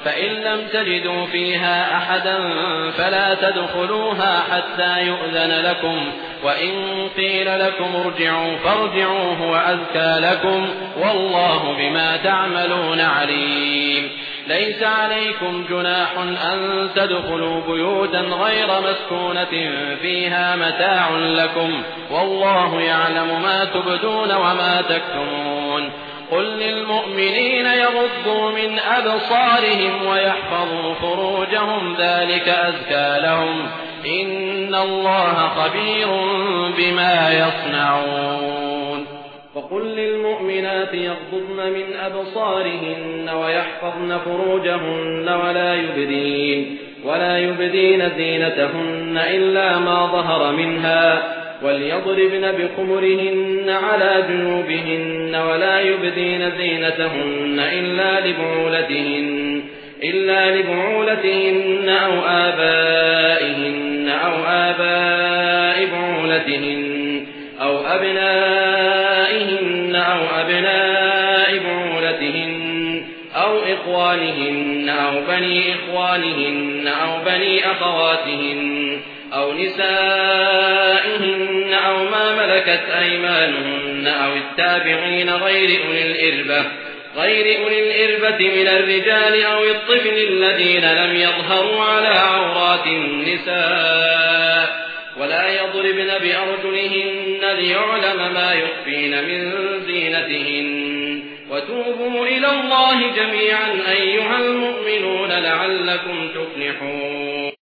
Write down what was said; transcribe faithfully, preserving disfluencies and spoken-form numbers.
فإن لم تجدوا فيها أحدا فلا تدخلوها حتى يؤذن لكم، وإن قيل لكم ارجعوا فارجعوا هو أزكى لكم، والله بما تعملون عليم. ليس عليكم جناح أن تدخلوا بيوتا غير مسكونة فيها متاع لكم، والله يعلم ما تبدون وما تكتمون. قل للمؤمنين يغضوا من أبصارهم ويحفظوا فروجهم ذلك أزكى لهم، إن الله خبير بما يصنعون. وقل للمؤمنات يغضضن من أبصارهن ويحفظن فروجهن ولا يبدين ولا يبدين زينتهن إلا ما ظهر منها، وليضربن بخمرهن على جنوبهن ولا يبدين زينتهن إلا لبعولتهن إلا لبعولتهن أو آبائهن أو آباء بعولتهن أو أبنائهن أو أبناء بعولتهن أو إخوانهن أو بني إخوانهن أو بني أخواتهن أو نسائهن أو ما ملكت أيمانهن أو التابعين غير أولي الإربة غير أولي الإربة من الرجال أو الطفل الذين لم يظهروا على عورات النساء، ولا يضربن بأرجلهن ليعلم ما يخفين من زينتهن، وتوبوا إلى الله جميعا أيها المؤمنون لعلكم تفلحون.